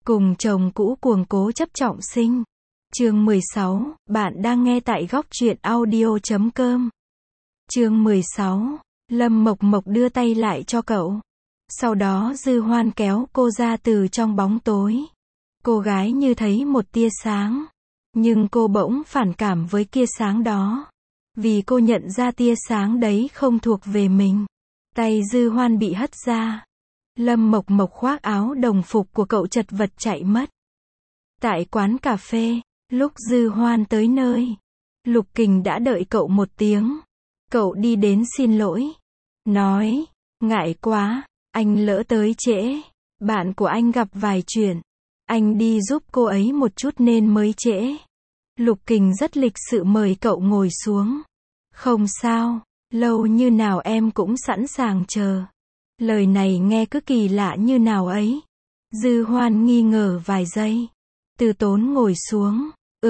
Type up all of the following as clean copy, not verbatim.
Cùng chồng cũ cuồng cố chấp trọng sinh. Chương 16, bạn đang nghe tại góc truyện audio.com. Chương 16, Lâm Mộc Mộc đưa tay lại cho cậu. Sau đó Dư Hoan kéo cô ra từ trong bóng tối. Cô gái như thấy một tia sáng. Nhưng cô bỗng phản cảm với tia sáng đó. Vì cô nhận ra tia sáng đấy không thuộc về mình. Tay Dư Hoan bị hất ra. Lâm Mộc Mộc khoác áo đồng phục của cậu chật vật chạy mất. Tại quán cà phê, lúc Dư Hoan tới nơi, Lục Kình đã đợi cậu một tiếng. Cậu đi đến xin lỗi. Nói, ngại quá, anh lỡ tới trễ. Bạn của anh gặp vài chuyện. Anh đi giúp cô ấy một chút nên mới trễ. Lục Kình rất lịch sự mời cậu ngồi xuống. Không sao, lâu như nào em cũng sẵn sàng chờ. Lời này nghe cứ kỳ lạ như nào ấy. Dư Hoan nghi ngờ vài giây. Từ Tốn ngồi xuống.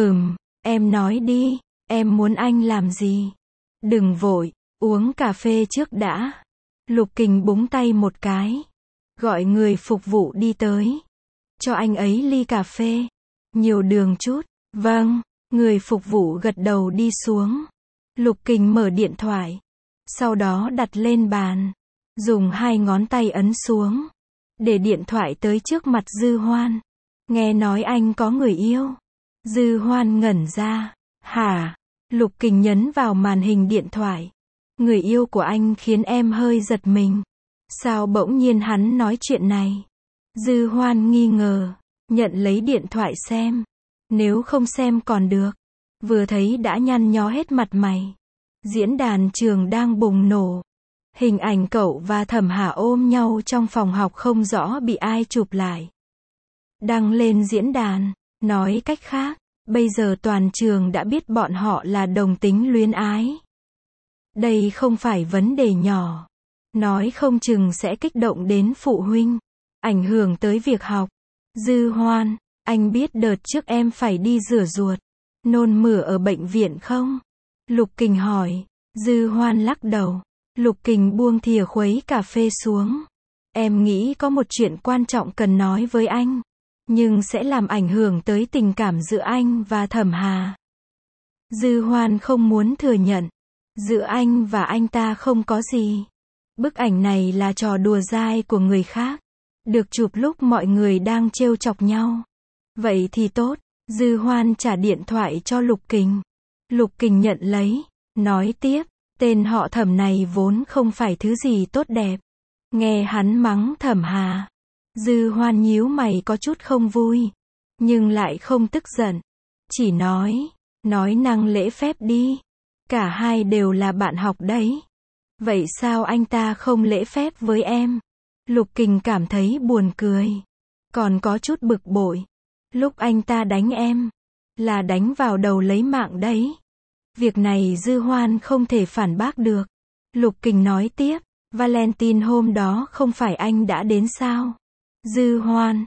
Em nói đi, em muốn anh làm gì? Đừng vội, uống cà phê trước đã. Lục Kình búng tay một cái. Gọi người phục vụ đi tới. Cho anh ấy ly cà phê. Nhiều đường chút. Vâng, người phục vụ gật đầu đi xuống. Lục Kình mở điện thoại. Sau đó đặt lên bàn. Dùng hai ngón tay ấn xuống. Để điện thoại tới trước mặt Dư Hoan. Nghe nói anh có người yêu. Dư Hoan ngẩn ra. Hả? Lục Kình nhấn vào màn hình điện thoại. Người yêu của anh khiến em hơi giật mình. Sao bỗng nhiên hắn nói chuyện này? Dư Hoan nghi ngờ. Nhận lấy điện thoại xem. Nếu không xem còn được. Vừa thấy đã nhăn nhó hết mặt mày. Diễn đàn trường đang bùng nổ. Hình ảnh cậu và Thẩm Hà ôm nhau trong phòng học không rõ bị ai chụp lại. Đăng lên diễn đàn. Nói cách khác, bây giờ toàn trường đã biết bọn họ là đồng tính luyến ái. Đây không phải vấn đề nhỏ. Nói không chừng sẽ kích động đến phụ huynh. Ảnh hưởng tới việc học. Dư Hoan, anh biết đợt trước em phải đi rửa ruột. Nôn mửa ở bệnh viện không? Lục Kình hỏi. Dư Hoan lắc đầu. Lục Kình buông thìa khuấy cà phê xuống. Em nghĩ có một chuyện quan trọng cần nói với anh. Nhưng sẽ làm ảnh hưởng tới tình cảm giữa anh và Thẩm Hà. Dư Hoan không muốn thừa nhận. Giữa anh và anh ta không có gì. Bức ảnh này là trò đùa dai của người khác. Được chụp lúc mọi người đang trêu chọc nhau. Vậy thì tốt. Dư Hoan trả điện thoại cho Lục Kình. Lục Kình nhận lấy. Nói tiếp. Tên họ Thẩm này vốn không phải thứ gì tốt đẹp. Nghe hắn mắng Thẩm Hà. Dư Hoan nhíu mày có chút không vui. Nhưng lại không tức giận. Chỉ nói năng lễ phép đi. Cả hai đều là bạn học đấy. Vậy sao anh ta không lễ phép với em? Lục Kình cảm thấy buồn cười. Còn có chút bực bội. Lúc anh ta đánh em. Là đánh vào đầu lấy mạng đấy. Việc này Dư Hoan không thể phản bác được. Lục Kình nói tiếp. Valentine hôm đó không phải anh đã đến sao? Dư Hoan.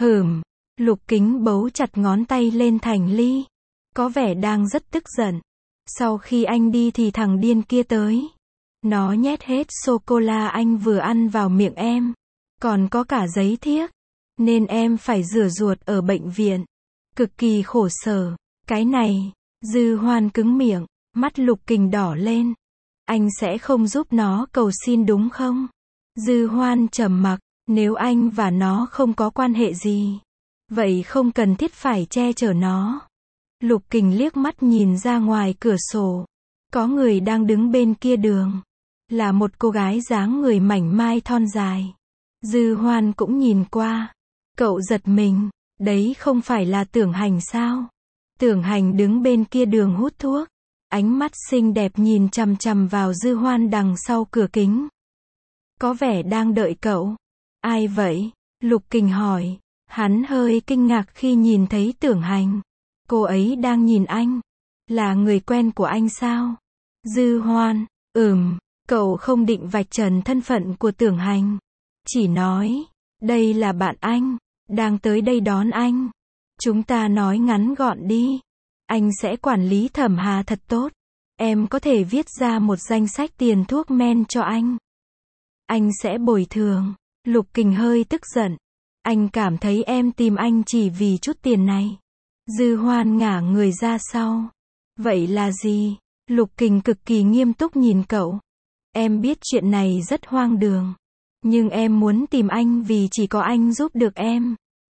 Lục Kình bấu chặt ngón tay lên thành ly. Có vẻ đang rất tức giận. Sau khi anh đi thì thằng điên kia tới. Nó nhét hết sô-cô-la anh vừa ăn vào miệng em. Còn có cả giấy thiếc. Nên em phải rửa ruột ở bệnh viện. Cực kỳ khổ sở. Cái này. Dư Hoan cứng miệng. Mắt Lục Kình đỏ lên. Anh sẽ không giúp nó cầu xin đúng không? Dư Hoan trầm mặc. Nếu anh và nó không có quan hệ gì. Vậy không cần thiết phải che chở nó. Lục Kình liếc mắt nhìn ra ngoài cửa sổ. Có người đang đứng bên kia đường. Là một cô gái dáng người mảnh mai thon dài. Dư Hoan cũng nhìn qua. Cậu giật mình. Đấy không phải là Tưởng Hành sao? Tưởng Hành đứng bên kia đường hút thuốc. Ánh mắt xinh đẹp nhìn chằm chằm vào Dư Hoan đằng sau cửa kính. Có vẻ đang đợi cậu. Ai vậy? Lục Kình hỏi. Hắn hơi kinh ngạc khi nhìn thấy Tưởng Hành. Cô ấy đang nhìn anh. Là người quen của anh sao? Dư Hoan. Cậu không định vạch trần thân phận của Tưởng Hành. Chỉ nói. Đây là bạn anh. Đang tới đây đón anh. Chúng ta nói ngắn gọn đi. Anh sẽ quản lý Thẩm Hà thật tốt. Em có thể viết ra một danh sách tiền thuốc men cho anh. Anh sẽ bồi thường. Lục Kình hơi tức giận. Anh cảm thấy em tìm anh chỉ vì chút tiền này. Dư Hoan ngả người ra sau. Vậy là gì? Lục Kình cực kỳ nghiêm túc nhìn cậu. Em biết chuyện này rất hoang đường. Nhưng em muốn tìm anh vì chỉ có anh giúp được em.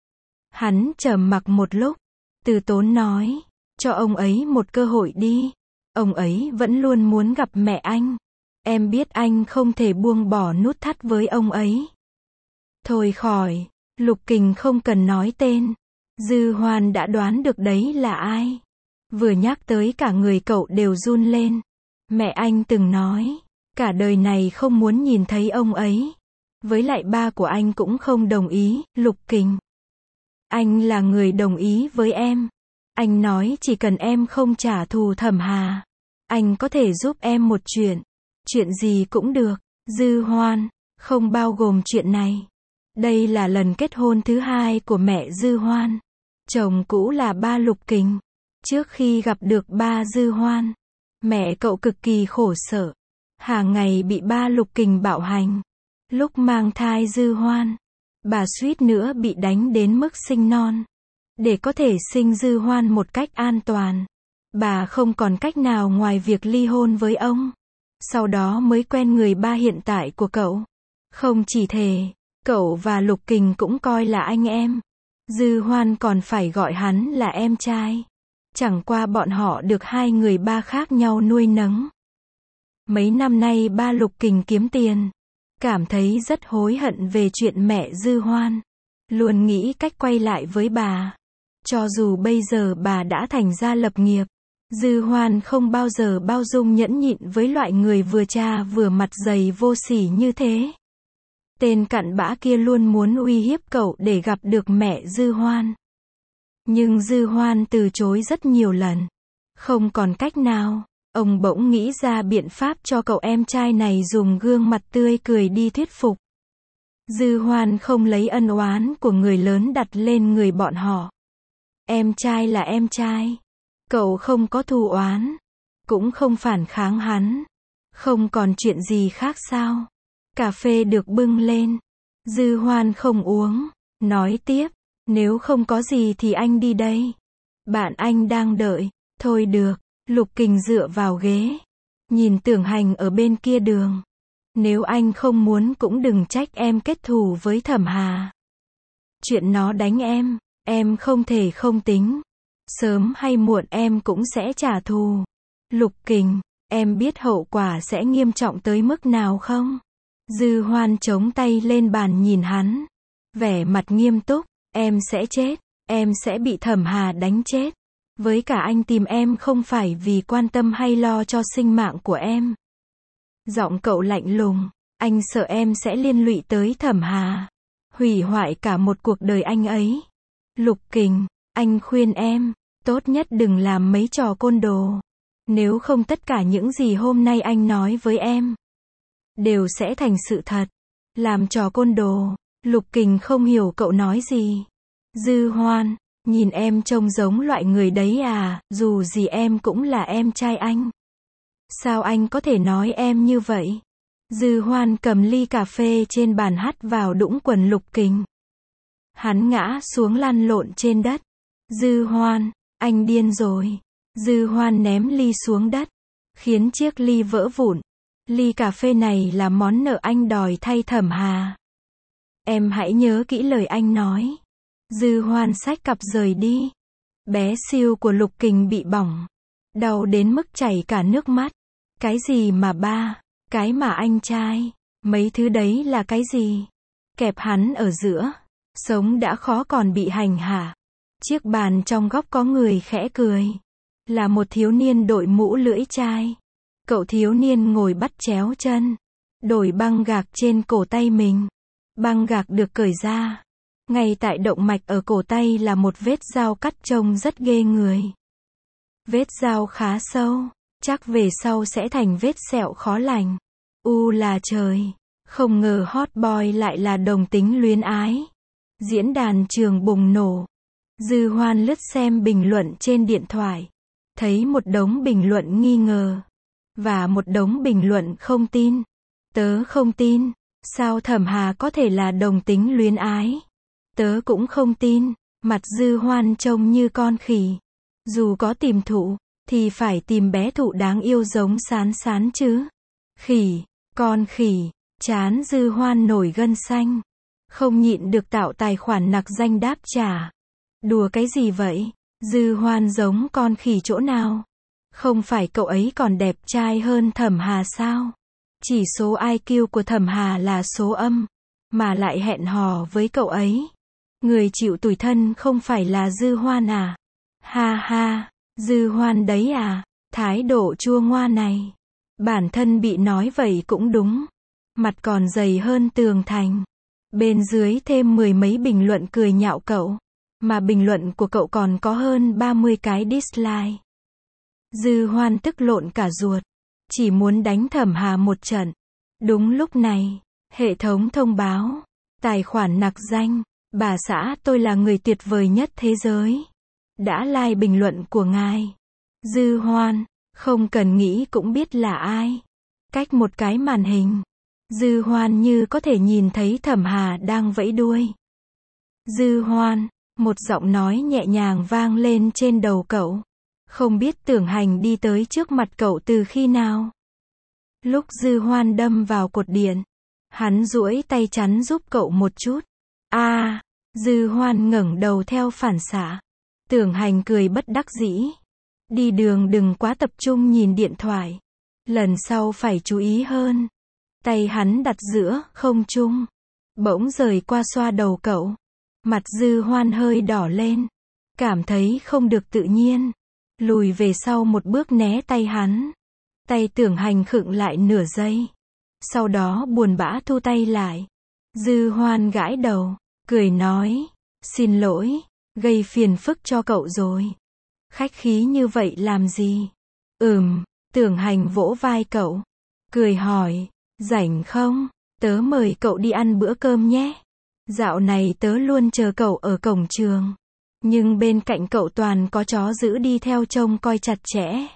Hắn trầm mặc một lúc. Từ tốn nói. Cho ông ấy một cơ hội đi. Ông ấy vẫn luôn muốn gặp mẹ anh. Em biết anh không thể buông bỏ nút thắt với ông ấy. Thôi khỏi. Lục Kình không cần nói tên. Dư Hoan đã đoán được đấy là ai. Vừa nhắc tới cả người cậu đều run lên. Mẹ anh từng nói. Cả đời này không muốn nhìn thấy ông ấy. Với lại ba của anh cũng không đồng ý. Lục Kình. Anh là người đồng ý với em. Anh nói chỉ cần em không trả thù Thẩm Hà. Anh có thể giúp em một chuyện. Chuyện gì cũng được. Dư Hoan. Không bao gồm chuyện này. Đây là lần kết hôn thứ 2 của mẹ Dư Hoan. Chồng cũ là ba Lục Kình. Trước khi gặp được ba Dư Hoan, mẹ cậu cực kỳ khổ sở. Hàng ngày bị ba Lục Kình bạo hành. Lúc mang thai Dư Hoan, bà suýt nữa bị đánh đến mức sinh non. Để có thể sinh Dư Hoan một cách an toàn, bà không còn cách nào ngoài việc ly hôn với ông. Sau đó mới quen người ba hiện tại của cậu. Không chỉ thế, cậu và Lục Kình cũng coi là anh em. Dư Hoan còn phải gọi hắn là em trai. Chẳng qua bọn họ được hai người ba khác nhau nuôi nấng. Mấy năm nay ba Lục Kình kiếm tiền. Cảm thấy rất hối hận về chuyện mẹ Dư Hoan. Luôn nghĩ cách quay lại với bà. Cho dù bây giờ bà đã thành gia lập nghiệp. Dư Hoan không bao giờ bao dung nhẫn nhịn với loại người vừa cha vừa mặt dày vô sỉ như thế. Tên cặn bã kia luôn muốn uy hiếp cậu để gặp được mẹ Dư Hoan. Nhưng Dư Hoan từ chối rất nhiều lần. Không còn cách nào, ông bỗng nghĩ ra biện pháp cho cậu em trai này dùng gương mặt tươi cười đi thuyết phục. Dư Hoan không lấy ân oán của người lớn đặt lên người bọn họ. Em trai là em trai. Cậu không có thù oán. Cũng không phản kháng hắn. Không còn chuyện gì khác sao? Cà phê được bưng lên. Dư Hoan không uống. Nói tiếp. Nếu không có gì thì anh đi đây. Bạn anh đang đợi. Thôi được. Lục Kình dựa vào ghế. Nhìn Tưởng Hành ở bên kia đường. Nếu anh không muốn cũng đừng trách em kết thù với Thẩm Hà. Chuyện nó đánh em không thể không tính. Sớm hay muộn em cũng sẽ trả thù. Lục Kình, em biết hậu quả sẽ nghiêm trọng tới mức nào không? Dư Hoan chống tay lên bàn nhìn hắn. Vẻ mặt nghiêm túc, em sẽ chết, em sẽ bị Thẩm Hà đánh chết. Với cả anh tìm em không phải vì quan tâm hay lo cho sinh mạng của em. Giọng cậu lạnh lùng, anh sợ em sẽ liên lụy tới Thẩm Hà. Hủy hoại cả một cuộc đời anh ấy. Lục Kình, anh khuyên em, tốt nhất đừng làm mấy trò côn đồ. Nếu không tất cả những gì hôm nay anh nói với em đều sẽ thành sự thật. Làm trò côn đồ. Lục Kình không hiểu cậu nói gì. Dư Hoan, nhìn em trông giống loại người đấy à, dù gì em cũng là em trai anh. Sao anh có thể nói em như vậy? Dư Hoan cầm ly cà phê trên bàn hắt vào đũng quần Lục Kình. Hắn ngã xuống lăn lộn trên đất. Dư Hoan, anh điên rồi. Dư Hoan ném ly xuống đất, khiến chiếc ly vỡ vụn. Ly cà phê này là món nợ anh đòi thay Thẩm Hà. Em hãy nhớ kỹ lời anh nói. Dư Hoan xách cặp rời đi. Bé Siêu của Lục Kình bị bỏng. Đau đến mức chảy cả nước mắt. Cái gì mà ba? Cái mà anh trai? Mấy thứ đấy là cái gì? Kẹp hắn ở giữa. Sống đã khó còn bị hành hạ. Chiếc bàn trong góc có người khẽ cười. Là một thiếu niên đội mũ lưỡi chai. Cậu thiếu niên ngồi bắt chéo chân. Đổi băng gạc trên cổ tay mình. Băng gạc được cởi ra. Ngay tại động mạch ở cổ tay là một vết dao cắt trông rất ghê người. Vết dao khá sâu. Chắc về sau sẽ thành vết sẹo khó lành. Là trời. Không ngờ hot boy lại là đồng tính luyến ái. Diễn đàn trường bùng nổ. Dư Hoan lướt xem bình luận trên điện thoại. Thấy một đống bình luận nghi ngờ. Và một đống bình luận không tin. Tớ không tin. Sao Thẩm Hà có thể là đồng tính luyến ái? Tớ cũng không tin, mặt Dư Hoan trông như con khỉ. Dù có tìm thụ, thì phải tìm bé thụ đáng yêu giống Sán Sán chứ. Khỉ, con khỉ, trán Dư Hoan nổi gân xanh. Không nhịn được tạo tài khoản nặc danh đáp trả. Đùa cái gì vậy? Dư Hoan giống con khỉ chỗ nào? Không phải cậu ấy còn đẹp trai hơn Thẩm Hà sao? Chỉ số IQ của Thẩm Hà là số âm, mà lại hẹn hò với cậu ấy. Người chịu tủi thân không phải là Dư Hoan à? Ha ha, Dư Hoan đấy à? Thái độ chua ngoa này. Bản thân bị nói vậy cũng đúng. Mặt còn dày hơn tường thành. Bên dưới thêm 10 mấy bình luận cười nhạo cậu. Mà bình luận của cậu còn có hơn 30 cái dislike. Dư Hoan tức lộn cả ruột. Chỉ muốn đánh Thẩm Hà một trận. Đúng lúc này, hệ thống thông báo. Tài khoản nặc danh. Bà xã tôi là người tuyệt vời nhất thế giới. Đã like bình luận của ngài. Dư Hoan, không cần nghĩ cũng biết là ai. Cách một cái màn hình. Dư Hoan như có thể nhìn thấy Thẩm Hà đang vẫy đuôi. Dư Hoan, một giọng nói nhẹ nhàng vang lên trên đầu cậu. Không biết Tưởng Hành đi tới trước mặt cậu từ khi nào. Lúc Dư Hoan đâm vào cột điện, hắn duỗi tay chắn giúp cậu một chút. Dư Hoan ngẩng đầu theo phản xạ. Tưởng Hành cười bất đắc dĩ. Đi đường đừng quá tập trung nhìn điện thoại. Lần sau phải chú ý hơn. Tay hắn đặt giữa không trung. Bỗng rời qua xoa đầu cậu. Mặt Dư Hoan hơi đỏ lên. Cảm thấy không được tự nhiên. Lùi về sau một bước né tay hắn. Tay Tưởng Hành khựng lại nửa giây. Sau đó buồn bã thu tay lại. Dư Hoan gãi đầu. Cười nói. Xin lỗi. Gây phiền phức cho cậu rồi. Khách khí như vậy làm gì? Tưởng Hành vỗ vai cậu. Cười hỏi. Rảnh không? Tớ mời cậu đi ăn bữa cơm nhé. Dạo này tớ luôn chờ cậu ở cổng trường. Nhưng bên cạnh cậu toàn có chó giữ đi theo trông coi chặt chẽ.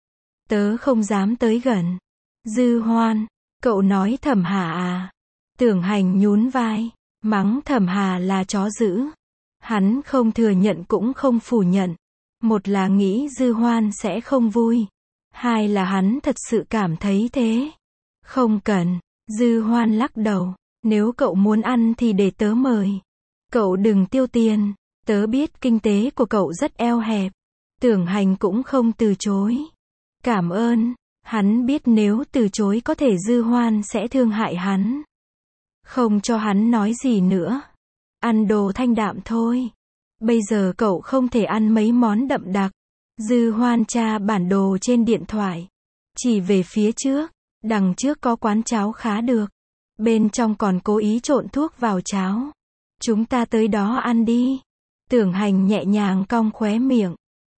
Tớ không dám tới gần. Dư Hoan, cậu nói Thẩm Hà à? Tưởng Hành nhún vai, mắng Thẩm Hà là chó giữ. Hắn không thừa nhận cũng không phủ nhận. Một là nghĩ Dư Hoan sẽ không vui. Hai là hắn thật sự cảm thấy thế. Không cần. Dư Hoan lắc đầu. Nếu cậu muốn ăn thì để tớ mời. Cậu đừng tiêu tiền. Tớ biết kinh tế của cậu rất eo hẹp. Tưởng Hành cũng không từ chối. Cảm ơn. Hắn biết nếu từ chối có thể Dư Hoan sẽ thương hại hắn. Không cho hắn nói gì nữa. Ăn đồ thanh đạm thôi. Bây giờ cậu không thể ăn mấy món đậm đặc. Dư Hoan tra bản đồ trên điện thoại. Chỉ về phía trước. Đằng trước có quán cháo khá được. Bên trong còn cố ý trộn thuốc vào cháo. Chúng ta tới đó ăn đi. Tưởng Hành nhẹ nhàng cong khóe miệng.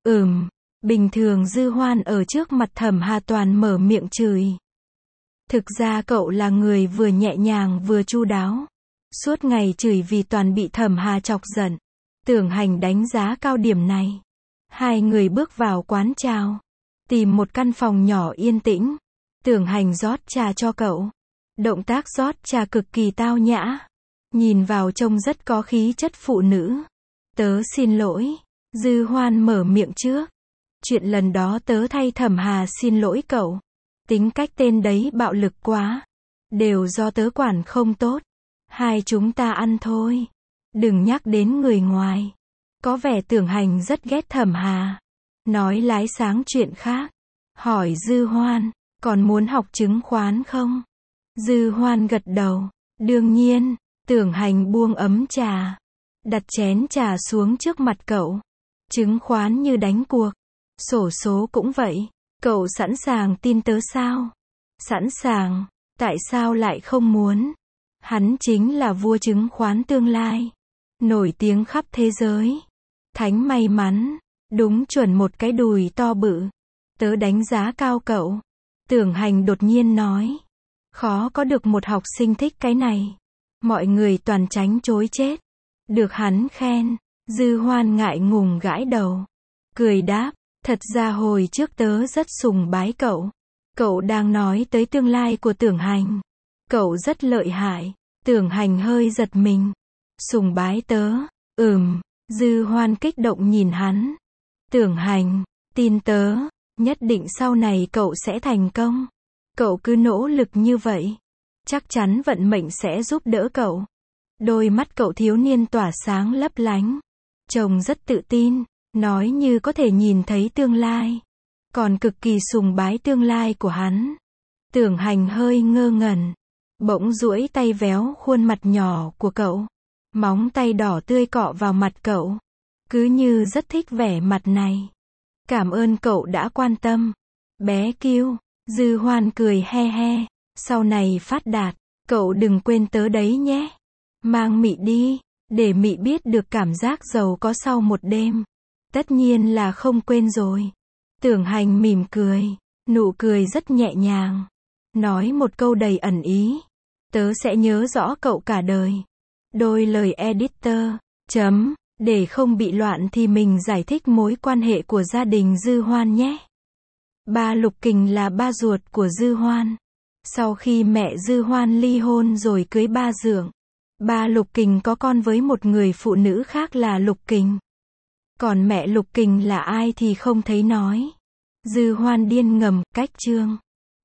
Bình thường Dư Hoan ở trước mặt Thẩm Hà toàn mở miệng chửi. Thực ra cậu là người vừa nhẹ nhàng vừa chu đáo. Suốt ngày chửi vì toàn bị Thẩm Hà chọc giận. Tưởng Hành đánh giá cao điểm này. Hai người bước vào quán chào. Tìm một căn phòng nhỏ yên tĩnh. Tưởng Hành rót trà cho cậu. Động tác rót trà cực kỳ tao nhã. Nhìn vào trông rất có khí chất phụ nữ. Tớ xin lỗi. Dư Hoan mở miệng trước. Chuyện lần đó tớ thay Thẩm Hà xin lỗi cậu. Tính cách tên đấy bạo lực quá. Đều do tớ quản không tốt. Hai chúng ta ăn thôi. Đừng nhắc đến người ngoài. Có vẻ Tưởng Hành rất ghét Thẩm Hà. Nói lái sáng chuyện khác. Hỏi Dư Hoan, còn muốn học chứng khoán không? Dư Hoan gật đầu. Đương nhiên. Tưởng Hành buông ấm trà. Đặt chén trà xuống trước mặt cậu. Chứng khoán như đánh cuộc. Xổ số cũng vậy. Cậu sẵn sàng tin tớ sao? Sẵn sàng. Tại sao lại không muốn? Hắn chính là vua chứng khoán tương lai. Nổi tiếng khắp thế giới. Thánh may mắn. Đúng chuẩn một cái đùi to bự. Tớ đánh giá cao cậu. Tưởng Hành đột nhiên nói. Khó có được một học sinh thích cái này. Mọi người toàn tránh chối chết. Được hắn khen. Dư Hoan ngại ngùng gãi đầu. Cười đáp. Thật ra hồi trước tớ rất sùng bái cậu. Cậu đang nói tới tương lai của Tưởng Hành. Cậu rất lợi hại. Tưởng Hành hơi giật mình. Sùng bái tớ. Dư Hoan kích động nhìn hắn. Tưởng Hành, tin tớ, nhất định sau này cậu sẽ thành công. Cậu cứ nỗ lực như vậy. Chắc chắn vận mệnh sẽ giúp đỡ cậu. Đôi mắt cậu thiếu niên tỏa sáng lấp lánh. Trông rất tự tin, nói như có thể nhìn thấy tương lai. Còn cực kỳ sùng bái tương lai của hắn. Tưởng Hành hơi ngơ ngẩn. Bỗng duỗi tay véo khuôn mặt nhỏ của cậu. Móng tay đỏ tươi cọ vào mặt cậu. Cứ như rất thích vẻ mặt này. Cảm ơn cậu đã quan tâm. Bé Kiêu. Dư Hoan cười he he. Sau này phát đạt, cậu đừng quên tớ đấy nhé. Mang Mị đi, để Mị biết được cảm giác giàu có sau một đêm. Tất nhiên là không quên rồi. Tưởng Hành mỉm cười, nụ cười rất nhẹ nhàng. Nói một câu đầy ẩn ý. Tớ sẽ nhớ rõ cậu cả đời. Đôi lời editor. Để không bị loạn thì mình giải thích mối quan hệ của gia đình Dư Hoan nhé. Ba Lục Kình là ba ruột của Dư Hoan. Sau khi mẹ Dư Hoan ly hôn rồi cưới ba dượng, ba Lục Kình có con với một người phụ nữ khác là Lục Kình. Còn mẹ Lục Kình là ai thì không thấy nói. Dư Hoan điên ngầm, cách chương.